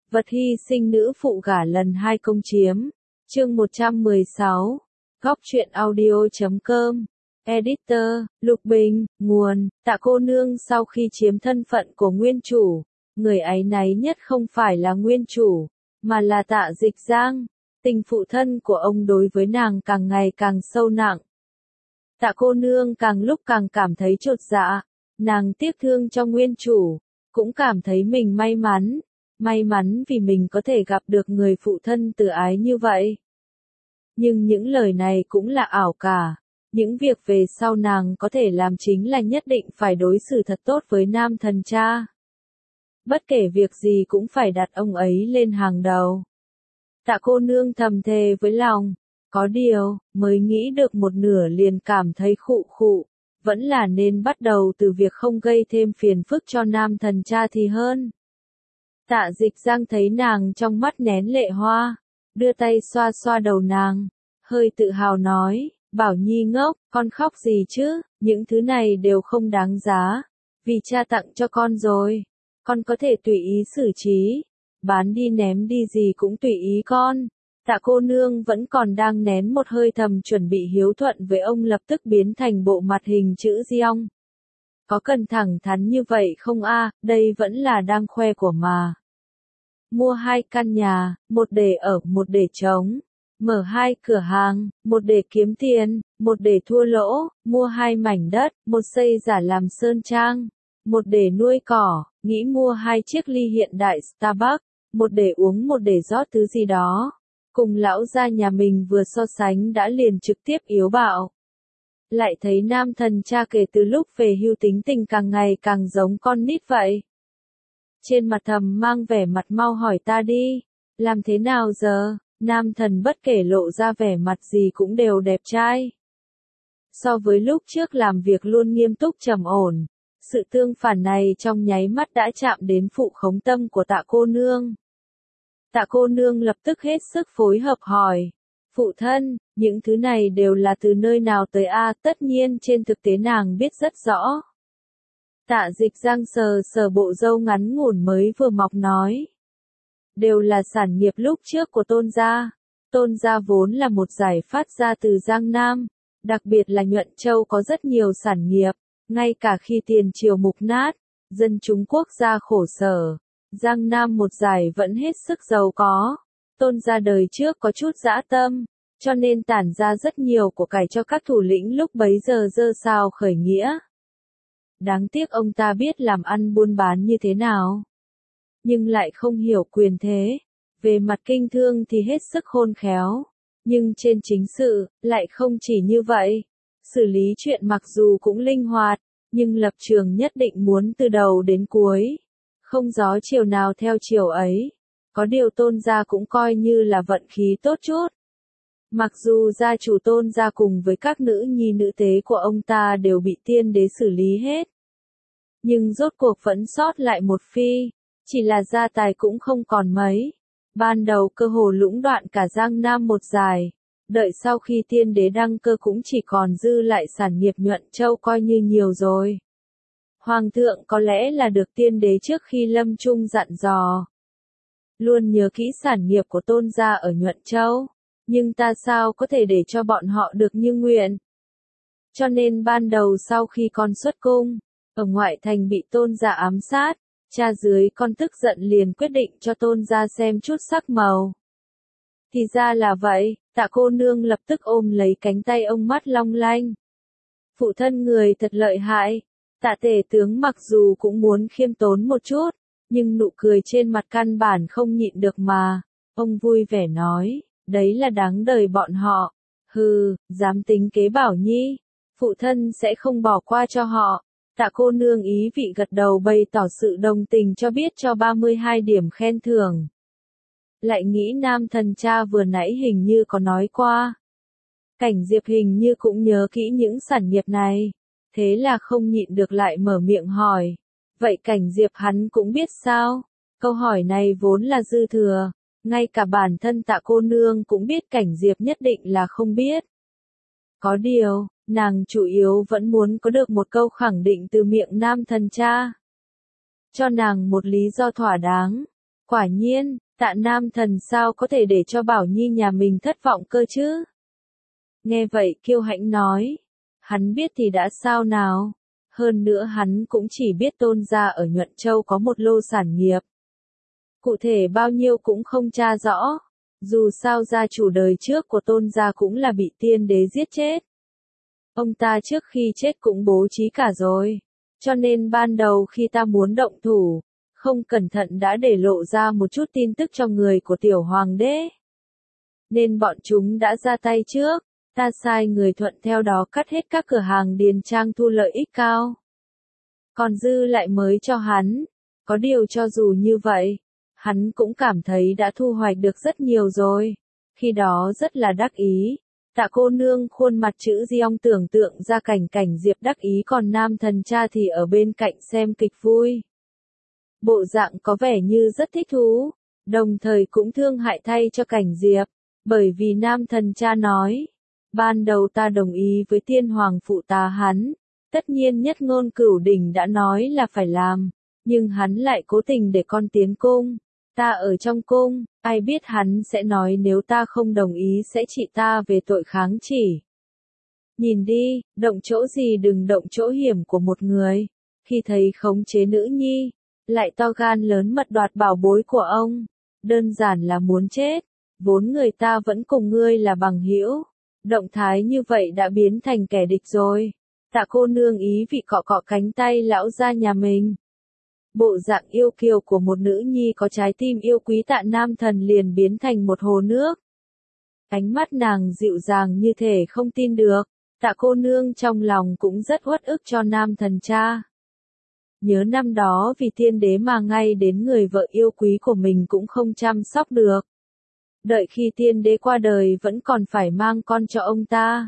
Vật hy sinh nữ phụ gả lần 2 công chiếm. Chương 116. Góc truyện audio.com. Editor, Lục Bình, nguồn, Tạ cô nương sau khi chiếm thân phận của nguyên chủ, người áy náy nhất không phải là nguyên chủ, mà là Tạ Dịch Giang. Tình phụ thân của ông đối với nàng càng ngày càng sâu nặng. Tạ cô nương càng lúc càng cảm thấy chột dạ, nàng tiếc thương cho nguyên chủ, cũng cảm thấy mình may mắn vì mình có thể gặp được người phụ thân từ ái như vậy. Nhưng những lời này cũng là ảo cả, những việc về sau nàng có thể làm chính là nhất định phải đối xử thật tốt với nam thần cha. Bất kể việc gì cũng phải đặt ông ấy lên hàng đầu. Tạ cô nương thầm thề với lòng, có điều, mới nghĩ được một nửa liền cảm thấy khụ khụ, vẫn là nên bắt đầu từ việc không gây thêm phiền phức cho nam thần cha thì hơn. Tạ Dịch Giang thấy nàng trong mắt nén lệ hoa, đưa tay xoa xoa đầu nàng, hơi tự hào nói, Bảo Nhi ngốc, con khóc gì chứ, những thứ này đều không đáng giá, vì cha tặng cho con rồi, con có thể tùy ý xử trí, bán đi ném đi gì cũng tùy ý con. Tạ cô nương vẫn còn đang nén một hơi thầm chuẩn bị hiếu thuận với ông lập tức biến thành bộ mặt hình chữ Giong. Có cần thẳng thắn như vậy không a? Đây vẫn là đang khoe của mà. Mua 2 căn nhà, một để ở, một để trống. Mở 2 cửa hàng, một để kiếm tiền, một để thua lỗ. Mua 2 mảnh đất, một xây giả làm sơn trang, một để nuôi cỏ. Nghĩ mua 2 chiếc ly hiện đại Starbucks, một để uống một để rót thứ gì đó. Cùng lão gia nhà mình vừa so sánh đã liền trực tiếp yếu bạo. Lại thấy nam thần cha kể từ lúc về hưu tính tình càng ngày càng giống con nít vậy. Trên mặt thầm mang vẻ mặt mau hỏi ta đi, làm thế nào giờ, nam thần bất kể lộ ra vẻ mặt gì cũng đều đẹp trai. So với lúc trước làm việc luôn nghiêm túc trầm ổn, sự tương phản này trong nháy mắt đã chạm đến phụ khống tâm của tạ cô nương. Tạ cô nương lập tức hết sức phối hợp hỏi, phụ thân, những thứ này đều là từ nơi nào tới a? Tất nhiên trên thực tế nàng biết rất rõ. Tạ Dịch Giang sờ sờ bộ râu ngắn ngủn mới vừa mọc nói. Đều là sản nghiệp lúc trước của Tôn gia. Tôn gia vốn là một giải phát ra từ Giang Nam, đặc biệt là Nhuận Châu có rất nhiều sản nghiệp, ngay cả khi tiền triều mục nát, dân chúng quốc gia khổ sở, Giang Nam một giải vẫn hết sức giàu có. Tôn gia đời trước có chút dã tâm, cho nên tản ra rất nhiều của cải cho các thủ lĩnh lúc bấy giờ dơ sao khởi nghĩa. Đáng tiếc ông ta biết làm ăn buôn bán như thế nào, nhưng lại không hiểu quyền thế. Về mặt kinh thương thì hết sức khôn khéo, nhưng trên chính sự, lại không chỉ như vậy. Xử lý chuyện mặc dù cũng linh hoạt, nhưng lập trường nhất định muốn từ đầu đến cuối. Không gió chiều nào theo chiều ấy. Có điều Tôn gia cũng coi như là vận khí tốt chút. Mặc dù gia chủ Tôn gia cùng với các nữ nhi nữ tế của ông ta đều bị tiên đế xử lý hết. Nhưng rốt cuộc vẫn sót lại một phi, chỉ là gia tài cũng không còn mấy. Ban đầu cơ hồ lũng đoạn cả Giang Nam một dài, đợi sau khi tiên đế đăng cơ cũng chỉ còn dư lại sản nghiệp Nhuận Châu coi như nhiều rồi. Hoàng thượng có lẽ là được tiên đế trước khi lâm chung dặn dò. Luôn nhớ kỹ sản nghiệp của Tôn gia ở Nhuận Châu, nhưng ta sao có thể để cho bọn họ được như nguyện. Cho nên ban đầu sau khi con xuất cung, ở ngoại thành bị Tôn gia ám sát, cha dưới con tức giận liền quyết định cho Tôn gia xem chút sắc màu. Thì ra là vậy, Tạ cô nương lập tức ôm lấy cánh tay ông mắt long lanh. Phụ thân người thật lợi hại. Tạ tể tướng mặc dù cũng muốn khiêm tốn một chút, nhưng nụ cười trên mặt căn bản không nhịn được mà. Ông vui vẻ nói, đấy là đáng đời bọn họ. Hừ, dám tính kế Bảo Nhi, phụ thân sẽ không bỏ qua cho họ. Tạ cô nương ý vị gật đầu bày tỏ sự đồng tình cho biết cho 32 điểm khen thưởng. Lại nghĩ nam thần cha vừa nãy hình như có nói qua. Cảnh Diệp hình như cũng nhớ kỹ những sản nghiệp này. Thế là không nhịn được lại mở miệng hỏi. Vậy Cảnh Diệp hắn cũng biết sao? Câu hỏi này vốn là dư thừa. Ngay cả bản thân Tạ cô nương cũng biết Cảnh Diệp nhất định là không biết. Có điều, nàng chủ yếu vẫn muốn có được một câu khẳng định từ miệng nam thần cha. Cho nàng một lý do thỏa đáng. Quả nhiên, Tạ Nam Thần sao có thể để cho Bảo Nhi nhà mình thất vọng cơ chứ? Nghe vậy Kiêu Hãnh nói, hắn biết thì đã sao nào? Hơn nữa hắn cũng chỉ biết Tôn gia ở Nhuận Châu có một lô sản nghiệp. Cụ thể bao nhiêu cũng không tra rõ. Dù sao gia chủ đời trước của Tôn gia cũng là bị tiên đế giết chết. Ông ta trước khi chết cũng bố trí cả rồi. Cho nên ban đầu khi ta muốn động thủ, không cẩn thận đã để lộ ra một chút tin tức cho người của tiểu hoàng đế. Nên bọn chúng đã ra tay trước, ta sai người thuận theo đó cắt hết các cửa hàng điền trang thu lợi ích cao. Còn dư lại mới cho hắn. Có điều cho dù như vậy, hắn cũng cảm thấy đã thu hoạch được rất nhiều rồi. Khi đó rất là đắc ý. Tạ cô nương khuôn mặt chữ Diong tưởng tượng ra cảnh Diệp đắc ý còn Nam Thần cha thì ở bên cạnh xem kịch vui. Bộ dạng có vẻ như rất thích thú, đồng thời cũng thương hại thay cho cảnh Diệp, bởi vì Nam Thần cha nói, ban đầu ta đồng ý với tiên hoàng phụ tá hắn, tất nhiên Nhất Ngôn Cửu Đỉnh đã nói là phải làm, nhưng hắn lại cố tình để con tiến cung, ta ở trong cung, ai biết hắn sẽ nói nếu ta không đồng ý sẽ trị ta về tội kháng chỉ. Nhìn đi, động chỗ gì đừng động chỗ hiểm của một người, khi thấy khống chế nữ nhi, lại to gan lớn mật đoạt bảo bối của ông, đơn giản là muốn chết, vốn người ta vẫn cùng ngươi là bằng hữu, động thái như vậy đã biến thành kẻ địch rồi. Tạ cô nương ý vị cọ cọ cánh tay lão gia nhà mình. Bộ dạng yêu kiều của một nữ nhi có trái tim yêu quý Tạ Nam Thần liền biến thành một hồ nước. Ánh mắt nàng dịu dàng như thể không tin được, Tạ cô nương trong lòng cũng rất uất ức cho Nam Thần cha. Nhớ năm đó vì tiên đế mà ngay đến người vợ yêu quý của mình cũng không chăm sóc được. Đợi khi tiên đế qua đời vẫn còn phải mang con cho ông ta.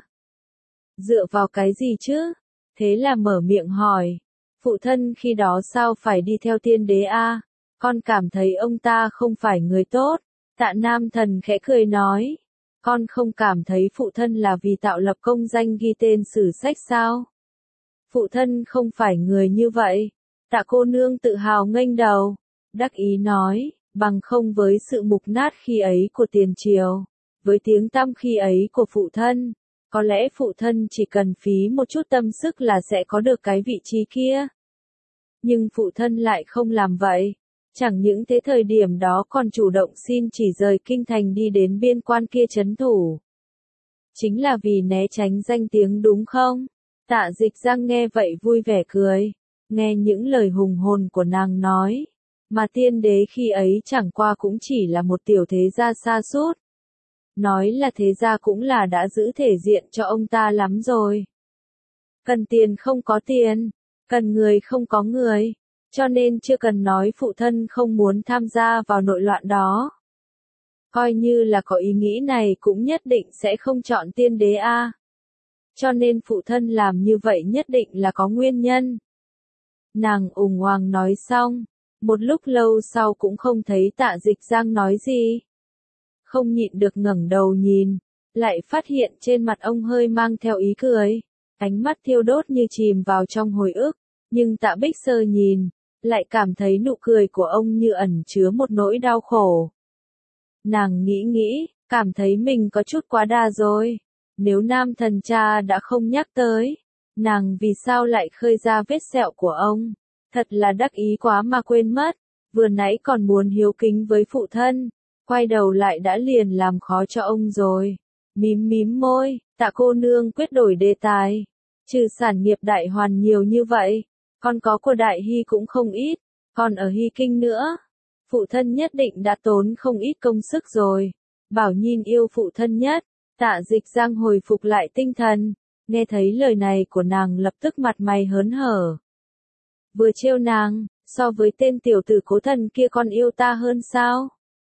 Dựa vào cái gì chứ? Thế là mở miệng hỏi. Phụ thân khi đó sao phải đi theo tiên đế a? Con cảm thấy ông ta không phải người tốt. Tạ Nam Thần khẽ cười nói. Con không cảm thấy phụ thân là vì tạo lập công danh ghi tên sử sách sao? Phụ thân không phải người như vậy. Tạ cô nương tự hào nghênh đầu. Đắc ý nói, bằng không với sự mục nát khi ấy của tiền triều, với tiếng tăm khi ấy của phụ thân, có lẽ phụ thân chỉ cần phí một chút tâm sức là sẽ có được cái vị trí kia. Nhưng phụ thân lại không làm vậy. Chẳng những thế thời điểm đó còn chủ động xin chỉ rời kinh thành đi đến biên quan kia trấn thủ. Chính là vì né tránh danh tiếng đúng không? Tạ Dịch Giang nghe vậy vui vẻ cười. Nghe những lời hùng hồn của nàng nói. Mà tiên đế khi ấy chẳng qua cũng chỉ là một tiểu thế gia sa sút. Nói là thế gia cũng là đã giữ thể diện cho ông ta lắm rồi. Cần tiền không có tiền, cần người không có người, cho nên chưa cần nói phụ thân không muốn tham gia vào nội loạn đó. Coi như là có ý nghĩ này cũng nhất định sẽ không chọn tiên đế a. Cho nên phụ thân làm như vậy nhất định là có nguyên nhân. Nàng ùng oàng nói xong, một lúc lâu sau cũng không thấy Tạ Dịch Giang nói gì. Không nhịn được ngẩng đầu nhìn, lại phát hiện trên mặt ông hơi mang theo ý cười, ánh mắt thiêu đốt như chìm vào trong hồi ức, nhưng Tạ Bích Sơ nhìn, lại cảm thấy nụ cười của ông như ẩn chứa một nỗi đau khổ. Nàng nghĩ, cảm thấy mình có chút quá đà rồi, nếu Nam Thần cha đã không nhắc tới, nàng vì sao lại khơi ra vết sẹo của ông, thật là đắc ý quá mà quên mất, vừa nãy còn muốn hiếu kính với phụ thân. Quay đầu lại đã liền làm khó cho ông rồi. Mím môi, Tạ cô nương quyết đổi đề tài. Trừ sản nghiệp Đại Hoàn nhiều như vậy, còn có của Đại Hy cũng không ít, còn ở Hy Kinh nữa. Phụ thân nhất định đã tốn không ít công sức rồi. Bảo Nhìn yêu phụ thân nhất. Tạ Dịch Giang hồi phục lại tinh thần, nghe thấy lời này của nàng lập tức mặt mày hớn hở. Vừa trêu nàng, so với tên tiểu tử Cố Thần kia con yêu ta hơn sao?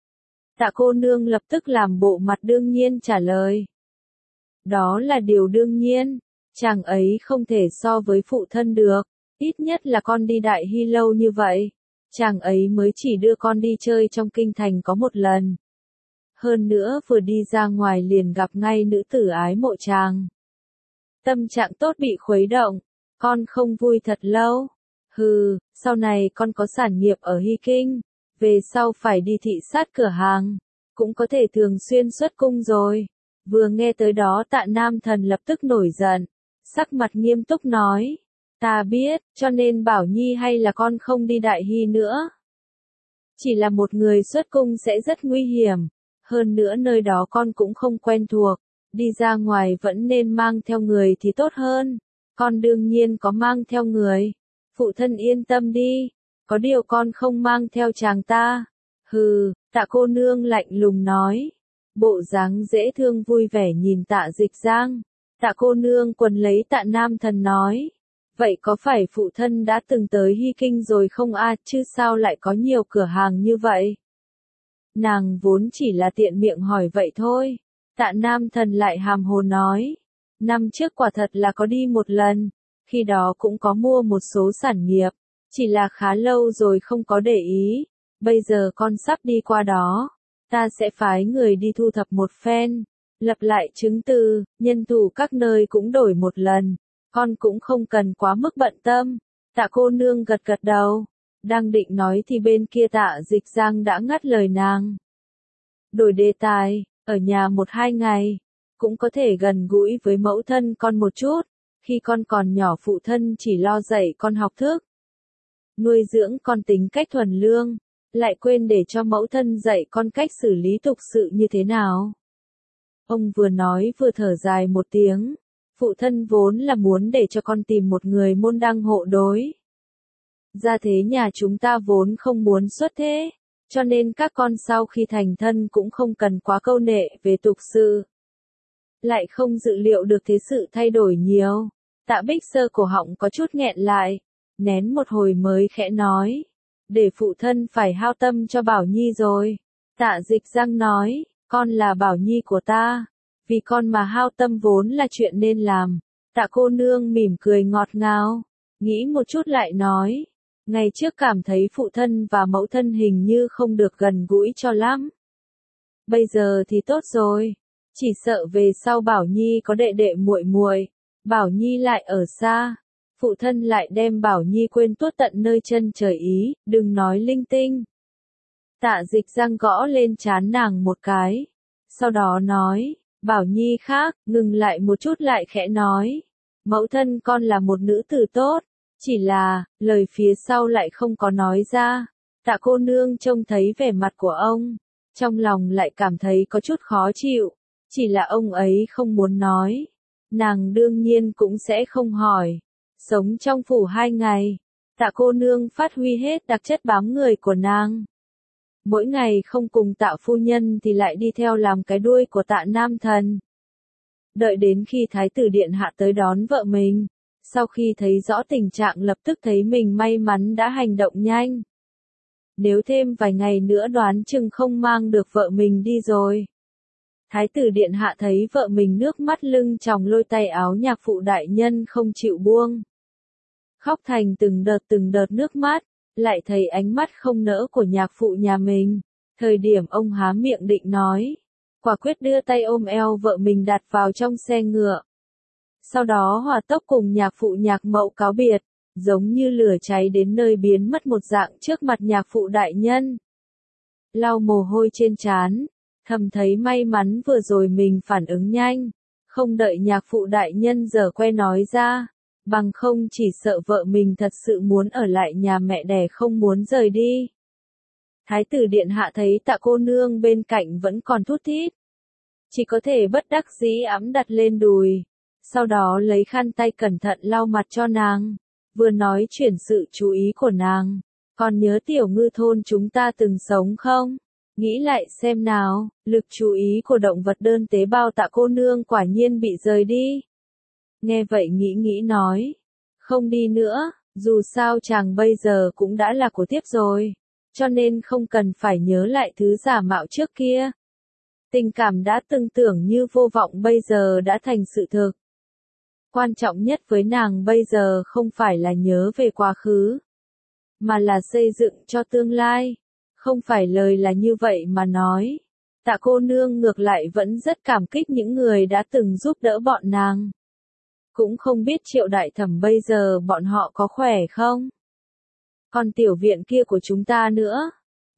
Tạ cô nương lập tức làm bộ mặt đương nhiên trả lời. Đó là điều đương nhiên, chàng ấy không thể so với phụ thân được, ít nhất là con đi Đại Hy lâu như vậy, chàng ấy mới chỉ đưa con đi chơi trong kinh thành có một lần. Hơn nữa vừa đi ra ngoài liền gặp ngay nữ tử ái mộ chàng. Tâm trạng tốt bị khuấy động, con không vui thật lâu. Hừ, sau này con có sản nghiệp ở Hy Kinh, về sau phải đi thị sát cửa hàng, cũng có thể thường xuyên xuất cung rồi. Vừa nghe tới đó Tạ Nam Thần lập tức nổi giận, sắc mặt nghiêm túc nói, ta biết, cho nên Bảo Nhi hay là con không đi Đại Hy nữa. Chỉ là một người xuất cung sẽ rất nguy hiểm, hơn nữa nơi đó con cũng không quen thuộc, đi ra ngoài vẫn nên mang theo người thì tốt hơn. Con đương nhiên có mang theo người. Phụ thân yên tâm đi, có điều con không mang theo chàng ta. Hừ, Tạ cô nương lạnh lùng nói. Bộ dáng dễ thương vui vẻ nhìn Tạ Dịch Giang. Tạ cô nương quần lấy Tạ Nam Thần nói. Vậy có phải phụ thân đã từng tới Hy Kinh rồi không a, chứ sao lại có nhiều cửa hàng như vậy? Nàng vốn chỉ là tiện miệng hỏi vậy thôi. Tạ Nam Thần lại hàm hồ nói. Năm trước quả thật là có đi một lần, khi đó cũng có mua một số sản nghiệp, chỉ là khá lâu rồi không có để ý. Bây giờ con sắp đi qua đó, ta sẽ phái người đi thu thập một phen, lập lại chứng từ, nhân thủ các nơi cũng đổi một lần, con cũng không cần quá mức bận tâm. Tạ cô nương gật gật đầu, đang định nói thì bên kia Tạ Dịch Giang đã ngắt lời nàng. Đổi đề tài, ở nhà 1-2 ngày, cũng có thể gần gũi với mẫu thân con một chút, khi con còn nhỏ phụ thân chỉ lo dạy con học thức, nuôi dưỡng con tính cách thuần lương, lại quên để cho mẫu thân dạy con cách xử lý tục sự như thế nào. Ông vừa nói vừa thở dài một tiếng, phụ thân vốn là muốn để cho con tìm một người môn đăng hộ đối. Gia thế nhà chúng ta vốn không muốn xuất thế, cho nên các con sau khi thành thân cũng không cần quá câu nệ về tục sự. Lại không dự liệu được thế sự thay đổi nhiều. Tạ Bích Sơ cổ họng có chút nghẹn lại, nén một hồi mới khẽ nói. Để phụ thân phải hao tâm cho Bảo Nhi rồi. Tạ Dịch Giang nói, con là Bảo Nhi của ta. Vì con mà hao tâm vốn là chuyện nên làm. Tạ cô nương mỉm cười ngọt ngào, nghĩ một chút lại nói. Ngày trước cảm thấy phụ thân và mẫu thân hình như không được gần gũi cho lắm. Bây giờ thì tốt rồi. Chỉ sợ về sau Bảo Nhi có đệ đệ muội muội, Bảo Nhi lại ở xa, phụ thân lại đem Bảo Nhi quên tuốt tận nơi chân trời ý, đừng nói linh tinh. Tạ Dịch Giang gõ lên trán nàng một cái, sau đó nói, Bảo Nhi khác, ngừng lại một chút lại khẽ nói, mẫu thân con là một nữ tử tốt, chỉ là, lời phía sau lại không có nói ra. Tạ cô nương trông thấy vẻ mặt của ông, trong lòng lại cảm thấy có chút khó chịu. Chỉ là ông ấy không muốn nói. Nàng đương nhiên cũng sẽ không hỏi. Sống trong phủ 2 ngày. Tạ cô nương phát huy hết đặc chất bám người của nàng. Mỗi ngày không cùng Tạ phu nhân thì lại đi theo làm cái đuôi của Tạ Nam Thần. Đợi đến khi Thái tử Điện Hạ tới đón vợ mình. Sau khi thấy rõ tình trạng lập tức thấy mình may mắn đã hành động nhanh. Nếu thêm vài ngày nữa đoán chừng không mang được vợ mình đi rồi. Thái tử Điện Hạ thấy vợ mình nước mắt lưng tròng lôi tay áo nhạc phụ đại nhân không chịu buông. Khóc thành từng đợt nước mắt, lại thấy ánh mắt không nỡ của nhạc phụ nhà mình. Thời điểm ông há miệng định nói, quả quyết đưa tay ôm eo vợ mình đặt vào trong xe ngựa. Sau đó hòa tốc cùng nhạc phụ nhạc mậu cáo biệt, giống như lửa cháy đến nơi biến mất một dạng trước mặt nhạc phụ đại nhân. Lau mồ hôi trên trán. Thầm thấy may mắn vừa rồi mình phản ứng nhanh, không đợi nhạc phụ đại nhân giở que nói ra, bằng không chỉ sợ vợ mình thật sự muốn ở lại nhà mẹ đẻ không muốn rời đi. Thái tử Điện Hạ thấy Tạ cô nương bên cạnh vẫn còn thút thít, chỉ có thể bất đắc dĩ ẵm đặt lên đùi, sau đó lấy khăn tay cẩn thận lau mặt cho nàng, vừa nói chuyển sự chú ý của nàng, còn nhớ Tiểu Ngư thôn chúng ta từng sống không? Nghĩ lại xem nào, lực chú ý của động vật đơn tế bào Tạ cô nương quả nhiên bị rời đi. Nghe vậy nghĩ nói, không đi nữa, dù sao chàng bây giờ cũng đã là của tiếp rồi, cho nên không cần phải nhớ lại thứ giả mạo trước kia. Tình cảm đã từng tưởng như vô vọng bây giờ đã thành sự thực. Quan trọng nhất với nàng bây giờ không phải là nhớ về quá khứ, mà là xây dựng cho tương lai. Không phải lời là như vậy mà nói. Tạ cô nương ngược lại vẫn rất cảm kích những người đã từng giúp đỡ bọn nàng. Cũng không biết Triệu đại thẩm bây giờ bọn họ có khỏe không? Còn tiểu viện kia của chúng ta nữa.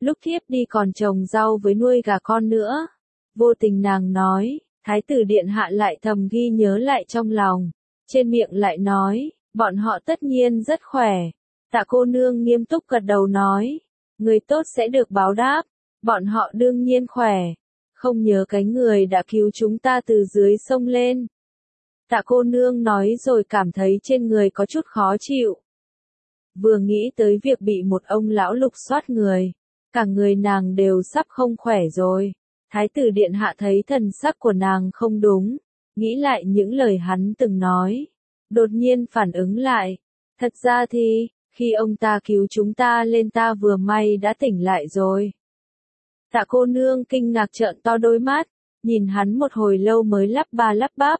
lúc thiếp đi còn trồng rau với nuôi gà con nữa. Vô tình nàng nói, thái tử điện hạ lại thầm ghi nhớ lại trong lòng, trên miệng lại nói, bọn họ tất nhiên rất khỏe. Tạ cô nương nghiêm túc gật đầu nói, người tốt sẽ được báo đáp, bọn họ đương nhiên khỏe, không nhớ cái người đã cứu chúng ta từ dưới sông lên. Tạ cô nương nói rồi cảm thấy trên người có chút khó chịu. Vừa nghĩ tới việc bị một ông lão lục soát người, cả người nàng đều sắp không khỏe rồi. Thái tử điện hạ thấy thần sắc của nàng không đúng, nghĩ lại những lời hắn từng nói, đột nhiên phản ứng lại. Thật ra thì, khi ông ta cứu chúng ta lên ta vừa may đã tỉnh lại rồi. Tạ cô nương kinh ngạc trợn to đôi mắt, nhìn hắn một hồi lâu mới lắp ba lắp bắp.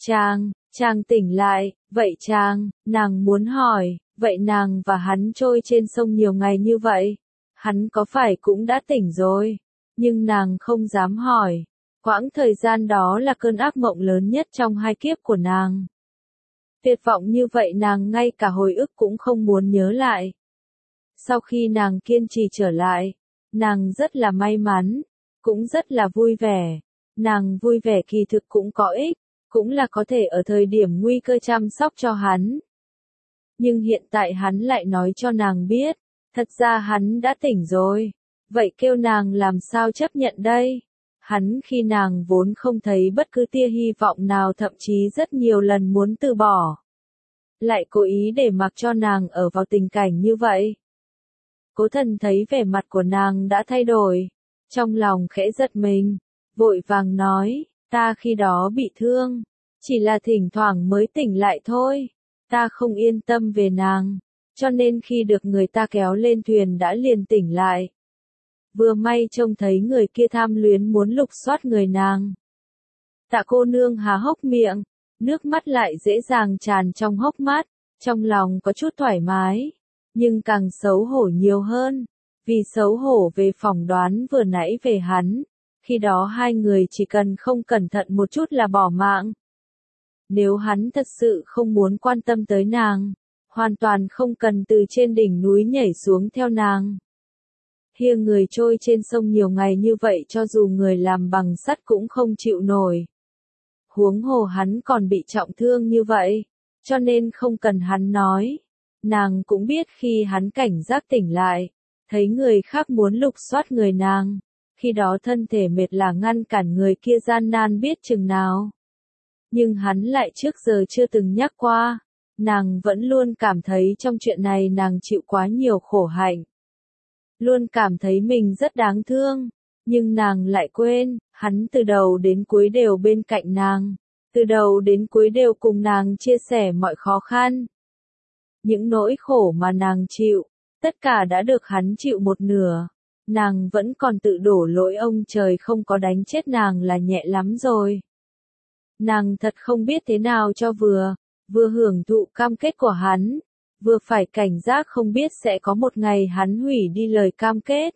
Chàng tỉnh lại, vậy nàng muốn hỏi, vậy nàng và hắn trôi trên sông nhiều ngày như vậy, hắn có phải cũng đã tỉnh rồi? Nhưng nàng không dám hỏi, quãng thời gian đó là cơn ác mộng lớn nhất trong hai kiếp của nàng. Tuyệt vọng như vậy nàng ngay cả hồi ức cũng không muốn nhớ lại. Sau khi nàng kiên trì trở lại, nàng rất là may mắn, cũng rất là vui vẻ. Nàng vui vẻ kỳ thực cũng có ích, cũng là có thể ở thời điểm nguy cơ chăm sóc cho hắn. Nhưng hiện tại hắn lại nói cho nàng biết, thật ra hắn đã tỉnh rồi. Vậy kêu nàng làm sao chấp nhận đây? Hắn khi nàng vốn không thấy bất cứ tia hy vọng nào, thậm chí rất nhiều lần muốn từ bỏ, lại cố ý để mặc cho nàng ở vào tình cảnh như vậy. Cố Thần thấy vẻ mặt của nàng đã thay đổi, trong lòng khẽ giật mình, vội vàng nói, ta khi đó bị thương, chỉ là thỉnh thoảng mới tỉnh lại thôi, ta không yên tâm về nàng, cho nên khi được người ta kéo lên thuyền đã liền tỉnh lại. Vừa may trông thấy người kia tham luyến muốn lục soát người nàng. Tạ cô nương há hốc miệng, nước mắt lại dễ dàng tràn trong hốc mắt, trong lòng có chút thoải mái, nhưng càng xấu hổ nhiều hơn, vì xấu hổ về phỏng đoán vừa nãy về hắn, khi đó hai người chỉ cần không cẩn thận một chút là bỏ mạng. Nếu hắn thật sự không muốn quan tâm tới nàng, hoàn toàn không cần từ trên đỉnh núi nhảy xuống theo nàng. Hiêng người trôi trên sông nhiều ngày như vậy cho dù người làm bằng sắt cũng không chịu nổi. Huống hồ hắn còn bị trọng thương như vậy, cho nên không cần hắn nói. Nàng cũng biết khi hắn cảnh giác tỉnh lại, thấy người khác muốn lục soát người nàng, khi đó thân thể mệt là ngăn cản người kia gian nan biết chừng nào. Nhưng hắn lại trước giờ chưa từng nhắc qua, nàng vẫn luôn cảm thấy trong chuyện này nàng chịu quá nhiều khổ hạnh. Luôn cảm thấy mình rất đáng thương, nhưng nàng lại quên, hắn từ đầu đến cuối đều bên cạnh nàng, từ đầu đến cuối đều cùng nàng chia sẻ mọi khó khăn. Những nỗi khổ mà nàng chịu, tất cả đã được hắn chịu một nửa, nàng vẫn còn tự đổ lỗi ông trời không có đánh chết nàng là nhẹ lắm rồi. Nàng thật không biết thế nào cho vừa hưởng thụ cam kết của hắn, vừa phải cảnh giác không biết sẽ có một ngày hắn hủy đi lời cam kết.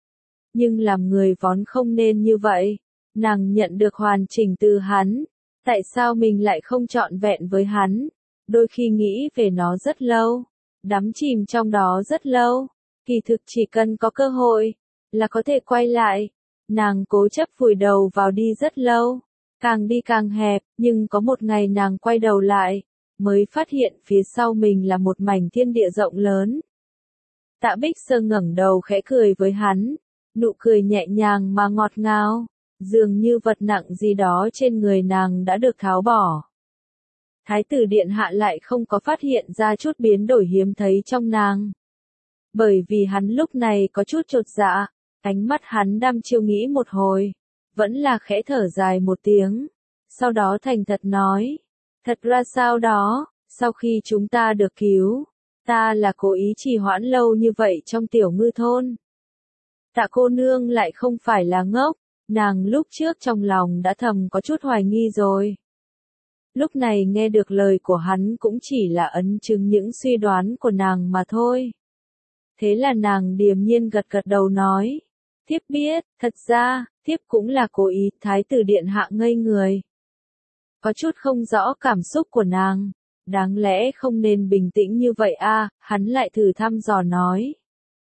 Nhưng làm người vốn không nên như vậy, nàng nhận được hoàn chỉnh từ hắn, tại sao mình lại không trọn vẹn với hắn, đôi khi nghĩ về nó rất lâu, đắm chìm trong đó rất lâu, kỳ thực chỉ cần có cơ hội, là có thể quay lại, nàng cố chấp vùi đầu vào đi rất lâu, càng đi càng hẹp, nhưng có một ngày nàng quay đầu lại, mới phát hiện phía sau mình là một mảnh thiên địa rộng lớn. Tạ Bích Sơ ngẩng đầu khẽ cười với hắn, nụ cười nhẹ nhàng mà ngọt ngào, dường như vật nặng gì đó trên người nàng đã được tháo bỏ. Thái tử điện hạ lại không có phát hiện ra chút biến đổi hiếm thấy trong nàng. Bởi vì hắn lúc này có chút chột dạ, ánh mắt hắn đăm chiêu nghĩ một hồi, vẫn là khẽ thở dài một tiếng, sau đó thành thật nói, thật ra sao đó, sau khi chúng ta được cứu, ta là cố ý trì hoãn lâu như vậy trong Tiểu Ngư thôn. Tạ cô nương lại không phải là ngốc, nàng lúc trước trong lòng đã thầm có chút hoài nghi rồi. Lúc này nghe được lời của hắn cũng chỉ là ấn chứng những suy đoán của nàng mà thôi. Thế là nàng điềm nhiên gật gật đầu nói, thiếp biết, thật ra, thiếp cũng là cố ý. Thái tử điện hạ ngây người, có chút không rõ cảm xúc của nàng, đáng lẽ không nên bình tĩnh như vậy a, hắn lại thử thăm dò nói.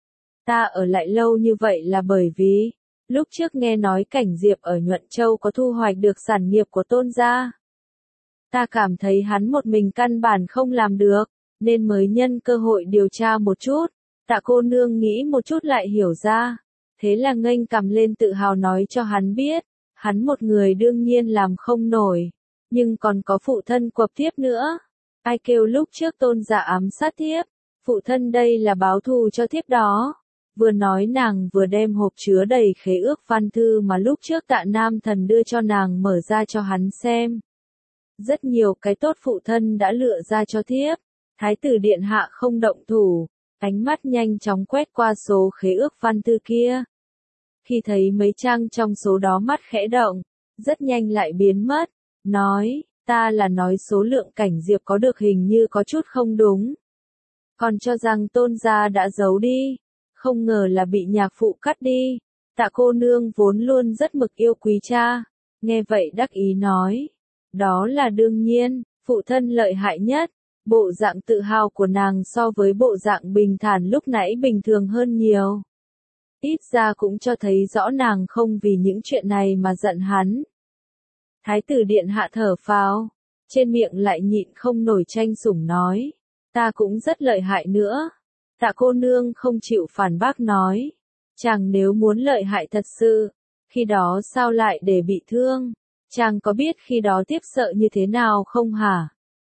Ta ở lại lâu như vậy là bởi vì, lúc trước nghe nói Cảnh Diệp ở Nhuận Châu có thu hoạch được sản nghiệp của Tôn gia. Ta cảm thấy hắn một mình căn bản không làm được, nên mới nhân cơ hội điều tra một chút. Tạ cô nương nghĩ một chút lại hiểu ra. Thế là nghênh cầm lên tự hào nói cho hắn biết, hắn một người đương nhiên làm không nổi, nhưng còn có phụ thân quập thiếp nữa. Ai kêu lúc trước Tôn gia ám sát thiếp, phụ thân đây là báo thù cho thiếp đó. Vừa nói nàng vừa đem hộp chứa đầy khế ước văn thư mà lúc trước Tạ Nam Thần đưa cho nàng mở ra cho hắn xem. Rất nhiều cái tốt phụ thân đã lựa ra cho thiếp. Thái tử điện hạ không động thủ, ánh mắt nhanh chóng quét qua số khế ước văn thư kia. Khi thấy mấy trang trong số đó mắt khẽ động, rất nhanh lại biến mất, nói, ta là nói số lượng Cảnh Diệp có được hình như có chút không đúng. Còn cho rằng Tôn gia đã giấu đi, không ngờ là bị nhạc phụ cắt đi. Tạ cô nương vốn luôn rất mực yêu quý cha, nghe vậy đắc ý nói, đó là đương nhiên, phụ thân lợi hại nhất. Bộ dạng tự hào của nàng so với bộ dạng bình thản lúc nãy bình thường hơn nhiều. Ít ra cũng cho thấy rõ nàng không vì những chuyện này mà giận hắn. Thái tử điện hạ thở phào, trên miệng lại nhịn không nổi tranh sủng nói, ta cũng rất lợi hại nữa. Tạ cô nương không chịu phản bác nói, chàng nếu muốn lợi hại thật sự, khi đó sao lại để bị thương, chàng có biết khi đó tiếp sợ như thế nào không hả?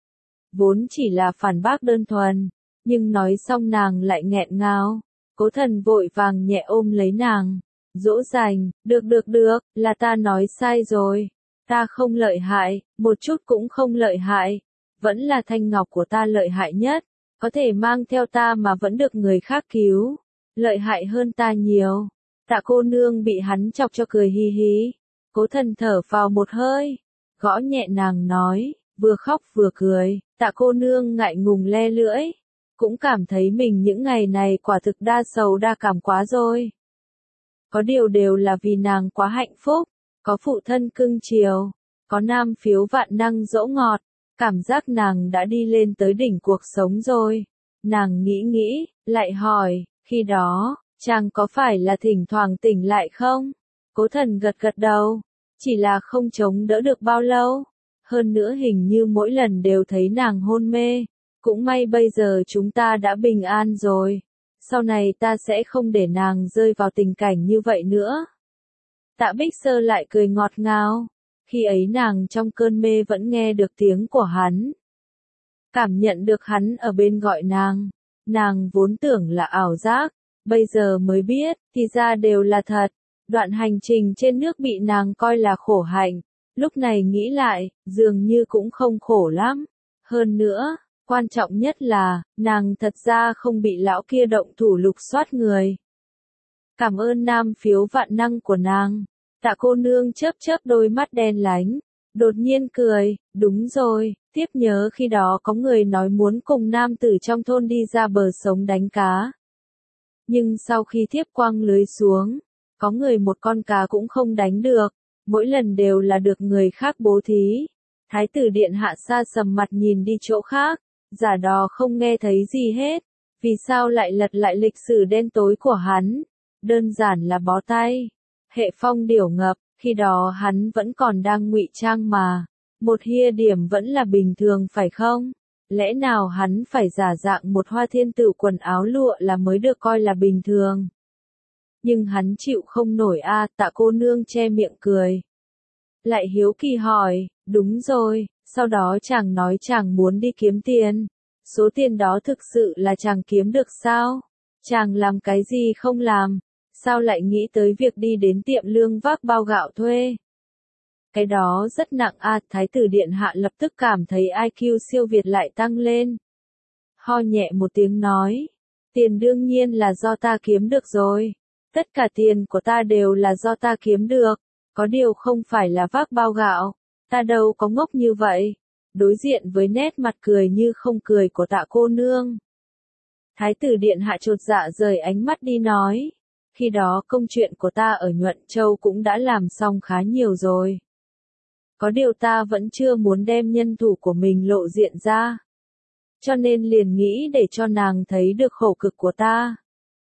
Vốn chỉ là phản bác đơn thuần, nhưng nói xong nàng lại nghẹn ngào. Cố Thần vội vàng nhẹ ôm lấy nàng, dỗ dành, được, là ta nói sai rồi. Ta không lợi hại, một chút cũng không lợi hại. Vẫn là thanh ngọc của ta lợi hại nhất, có thể mang theo ta mà vẫn được người khác cứu. Lợi hại hơn ta nhiều. Tạ cô nương bị hắn chọc cho cười hi hi. Cố Thần thở vào một hơi, gõ nhẹ nàng nói, vừa khóc vừa cười. Tạ cô nương ngại ngùng le lưỡi, cũng cảm thấy mình những ngày này quả thực đa sầu đa cảm quá rồi. Có điều đều là vì nàng quá hạnh phúc, có phụ thân cưng chiều, có nam phiếu vạn năng dỗ ngọt, cảm giác nàng đã đi lên tới đỉnh cuộc sống rồi. Nàng nghĩ, lại hỏi, khi đó, chàng có phải là thỉnh thoảng tỉnh lại không? Cố Thần gật đầu, chỉ là không chống đỡ được bao lâu. Hơn nữa hình như mỗi lần đều thấy nàng hôn mê. Cũng may bây giờ chúng ta đã bình an rồi. Sau này ta sẽ không để nàng rơi vào tình cảnh như vậy nữa. Tạ Bích Sơ lại cười ngọt ngào. Khi ấy nàng trong cơn mê vẫn nghe được tiếng của hắn. Cảm nhận được hắn ở bên gọi nàng. Nàng vốn tưởng là ảo giác. Bây giờ mới biết, thì ra đều là thật. Đoạn hành trình trên nước bị nàng coi là khổ hạnh. Lúc này nghĩ lại, dường như cũng không khổ lắm. Hơn nữa, quan trọng nhất là, nàng thật ra không bị lão kia động thủ lục soát người. Cảm ơn nam phiếu vạn năng của nàng. Tạ cô nương chớp đôi mắt đen lánh. Đột nhiên cười, đúng rồi, tiếp nhớ khi đó có người nói muốn cùng nam tử trong thôn đi ra bờ sống đánh cá. Nhưng sau khi tiếp quăng lưới xuống, có người một con cá cũng không đánh được. Mỗi lần đều là được người khác bố thí. Thái tử điện hạ xa sầm mặt nhìn đi chỗ khác, giả đò không nghe thấy gì hết. Vì sao lại lật lại lịch sử đen tối của hắn? Đơn giản là bó tay. Hệ phong điểu ngập, khi đó hắn vẫn còn đang ngụy trang mà. Một hia điểm vẫn là bình thường phải không? Lẽ nào hắn phải giả dạng một hoa thiên tựu quần áo lụa là mới được coi là bình thường? Nhưng hắn chịu không nổi Tạ cô nương che miệng cười. Lại hiếu kỳ hỏi, đúng rồi, sau đó chàng nói chàng muốn đi kiếm tiền. Số tiền đó thực sự là chàng kiếm được sao? Chàng làm cái gì không làm? Sao lại nghĩ tới việc đi đến tiệm lương vác bao gạo thuê? Cái đó rất nặng Thái tử điện hạ lập tức cảm thấy IQ siêu việt lại tăng lên. Ho nhẹ một tiếng nói, tiền đương nhiên là do ta kiếm được rồi. Tất cả tiền của ta đều là do ta kiếm được, có điều không phải là vác bao gạo, ta đâu có ngốc như vậy. Đối diện với nét mặt cười như không cười của Tạ cô nương, Thái tử điện hạ chột dạ rời ánh mắt đi nói, khi đó công chuyện của ta ở Nhuận Châu cũng đã làm xong khá nhiều rồi. Có điều ta vẫn chưa muốn đem nhân thủ của mình lộ diện ra. Cho nên liền nghĩ để cho nàng thấy được khổ cực của ta.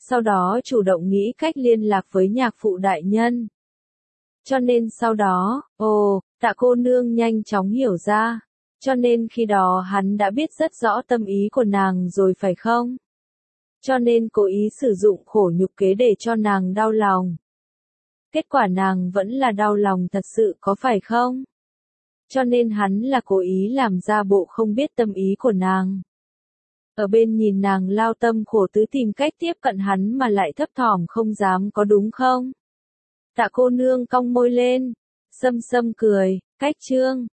sau đó chủ động nghĩ cách liên lạc với nhạc phụ đại nhân. Cho nên sau đó, Tạ cô nương nhanh chóng hiểu ra. Cho nên khi đó hắn đã biết rất rõ tâm ý của nàng rồi phải không? Cho nên cố ý sử dụng khổ nhục kế để cho nàng đau lòng. Kết quả nàng vẫn là đau lòng thật sự có phải không? Cho nên hắn là cố ý làm ra bộ không biết tâm ý của nàng. Ở bên nhìn nàng lao tâm khổ tứ tìm cách tiếp cận hắn mà lại thấp thỏm không dám có đúng không? Tạ cô nương cong môi lên, sâm sâm cười, cách chương.